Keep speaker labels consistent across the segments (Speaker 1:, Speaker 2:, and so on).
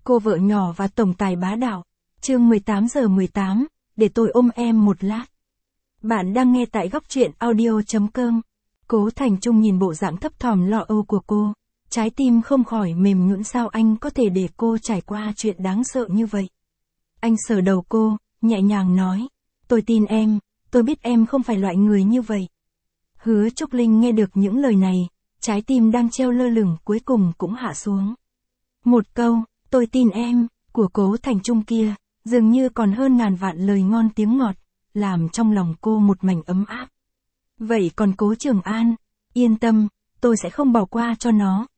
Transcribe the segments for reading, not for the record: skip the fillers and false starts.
Speaker 1: Cô vợ nhỏ và tổng tài bá đạo. Chương 18:18, để tôi ôm em một lát. Bạn đang nghe tại góc truyện audio.com. Cố Thành Trung nhìn bộ dạng thấp thỏm lo âu của cô, trái tim không khỏi mềm nhũn. Sao anh có thể để cô trải qua chuyện đáng sợ như vậy? Anh sờ đầu cô, nhẹ nhàng nói, tôi tin em, tôi biết em không phải loại người như vậy. Hứa Trúc Linh nghe được những lời này, trái tim đang treo lơ lửng cuối cùng cũng hạ xuống. Một câu, tôi tin em, của Cố Thành Trung kia, dường như còn hơn ngàn vạn lời ngon tiếng ngọt, làm trong lòng cô một mảnh ấm áp. Vậy còn Cố Trường An, yên tâm, tôi sẽ không bỏ qua cho nó.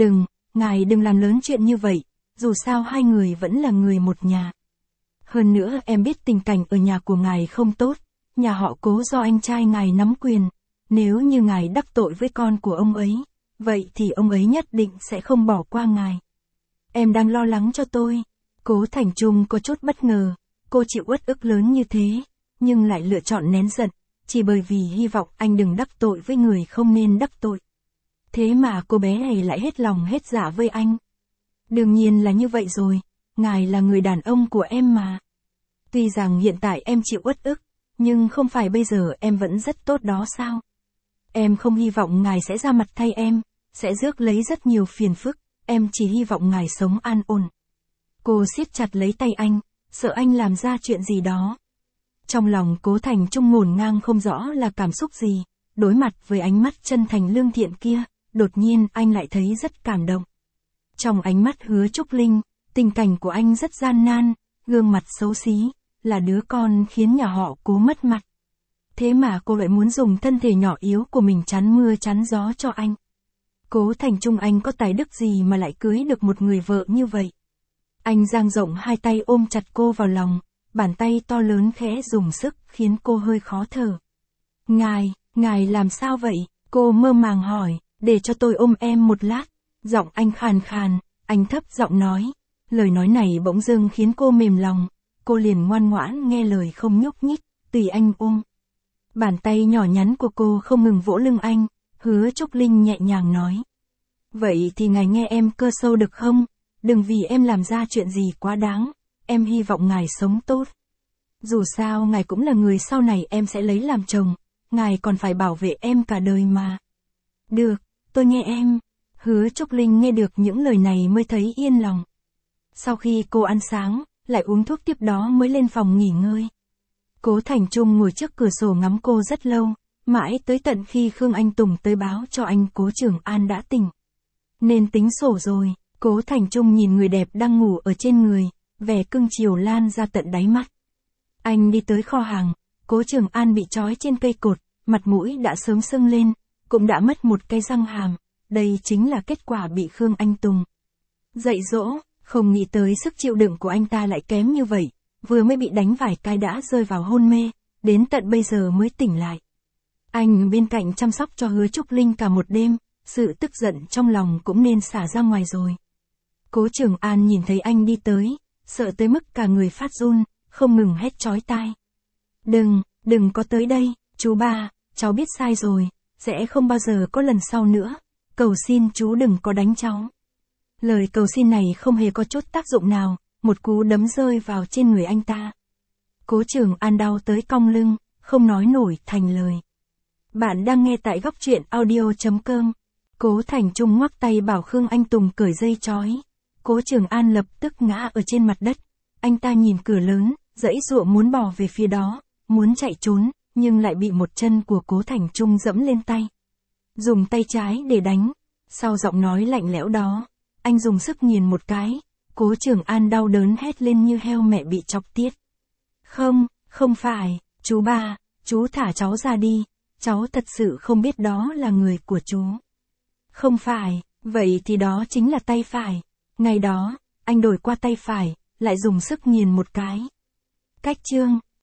Speaker 1: Ngài đừng làm lớn chuyện như vậy, dù sao hai người vẫn là người một nhà. Hơn nữa em biết tình cảnh ở nhà của ngài không tốt, nhà họ Cố do anh trai ngài nắm quyền. Nếu như ngài đắc tội với con của ông ấy, vậy thì ông ấy nhất định sẽ không bỏ qua ngài. Em đang lo lắng cho tôi. Cố Thành Trung có chút bất ngờ, cô chịu uất ức lớn như thế, nhưng lại lựa chọn nén giận, chỉ bởi vì hy vọng anh đừng đắc tội với người không nên đắc tội. Thế mà cô bé này lại hết lòng hết dạ với anh. Đương nhiên là như vậy rồi, ngài là người đàn ông của em mà. Tuy rằng hiện tại em chịu uất ức, nhưng không phải bây giờ em vẫn rất tốt đó sao? Em không hy vọng ngài sẽ ra mặt thay em, sẽ rước lấy rất nhiều phiền phức, em chỉ hy vọng ngài sống an ổn. Cô siết chặt lấy tay anh, sợ anh làm ra chuyện gì đó. Trong lòng Cố Thành Trung ngổn ngang không rõ là cảm xúc gì, đối mặt với ánh mắt chân thành lương thiện kia, đột nhiên anh lại thấy rất cảm động. Trong ánh mắt Hứa Trúc Linh, tình cảnh của anh rất gian nan, gương mặt xấu xí, là đứa con khiến nhà họ Cố mất mặt. Thế mà cô lại muốn dùng thân thể nhỏ yếu của mình chắn mưa chắn gió cho anh. Cố Thành Trung anh có tài đức gì mà lại cưới được một người vợ như vậy? Anh dang rộng hai tay ôm chặt cô vào lòng, bàn tay to lớn khẽ dùng sức khiến cô hơi khó thở. Ngài làm sao vậy? Cô mơ màng hỏi, để cho tôi ôm em một lát. Giọng anh khàn khàn, anh thấp giọng nói. Lời nói này bỗng dưng khiến cô mềm lòng, cô liền ngoan ngoãn nghe lời không nhúc nhích, tùy anh ôm. Bàn tay nhỏ nhắn của cô không ngừng vỗ lưng anh, Hứa Trúc Linh nhẹ nhàng nói. Vậy thì ngài nghe em cơ sâu được không? Đừng vì em làm ra chuyện gì quá đáng, em hy vọng ngài sống tốt. Dù sao ngài cũng là người sau này em sẽ lấy làm chồng, ngài còn phải bảo vệ em cả đời mà. Được, tôi nghe em. Hứa Trúc Linh nghe được những lời này mới thấy yên lòng. Sau khi cô ăn sáng, lại uống thuốc tiếp đó mới lên phòng nghỉ ngơi. Cố Thành Trung ngồi trước cửa sổ ngắm cô rất lâu, mãi tới tận khi Khương Anh Tùng tới báo cho anh Cố Trường An đã tỉnh. Nên tính sổ rồi, Cố Thành Trung nhìn người đẹp đang ngủ ở trên người, vẻ cưng chiều lan ra tận đáy mắt. Anh đi tới kho hàng, Cố Trường An bị trói trên cây cột, mặt mũi đã sớm sưng lên, cũng đã mất một cái răng hàm, đây chính là kết quả bị Khương Anh Tùng dạy dỗ, không nghĩ tới sức chịu đựng của anh ta lại kém như vậy, vừa mới bị đánh vài cái đã rơi vào hôn mê, đến tận bây giờ mới tỉnh lại. Anh bên cạnh chăm sóc cho Hứa Trúc Linh cả một đêm, sự tức giận trong lòng cũng nên xả ra ngoài rồi. Cố Trường An nhìn thấy anh đi tới, sợ tới mức cả người phát run, không ngừng hét chói tai. Đừng có tới đây, chú ba, cháu biết sai rồi, sẽ không bao giờ có lần sau nữa, cầu xin chú đừng có đánh cháu. Lời cầu xin này không hề có chút tác dụng nào, một cú đấm rơi vào trên người anh ta. Cố Trường An đau tới cong lưng, không nói nổi thành lời. Bạn đang nghe tại góc truyện audio.com. Cố Thành Trung ngoắc tay bảo Khương Anh Tùng cởi dây trói. Cố Trường An lập tức ngã ở trên mặt đất. Anh ta nhìn cửa lớn, giãy giụa muốn bỏ về phía đó, muốn chạy trốn, nhưng lại bị một chân của Cố Thành Trung giẫm lên tay. Dùng tay trái để đánh. Sau giọng nói lạnh lẽo đó, anh dùng sức nghiền một cái. Cố Trường An đau đớn hét lên như heo mẹ bị chọc tiết. Không phải, chú ba, chú thả cháu ra đi, cháu thật sự không biết đó là người của chú. Không phải, vậy thì đó chính là tay phải. Ngày đó, anh đổi qua tay phải, lại dùng sức nghiền một cái. Cách chương